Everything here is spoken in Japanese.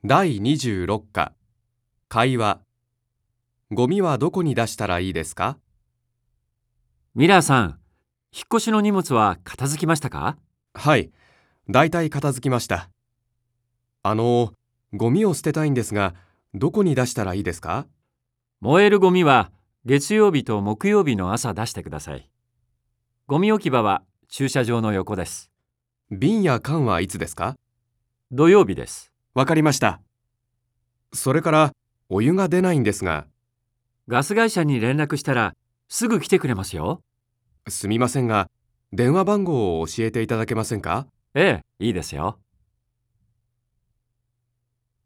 第26課、会話。ゴミはどこに出したらいいですか？ ミラーさん、引っ越しの荷物は片付きましたか？ はい、だいたい片付きました。ゴミを捨てたいんですが、どこに出したらいいですか？ 燃えるゴミは月曜日と木曜日の朝出してください。ゴミ置き場は駐車場の横です。 瓶や缶はいつですか？ 土曜日です。 わかりました。それから、お湯が出ないんですが。 ガス会社に連絡したらすぐ来てくれますよ。 すみませんが、電話番号を教えていただけませんか？ ええ、いいですよ。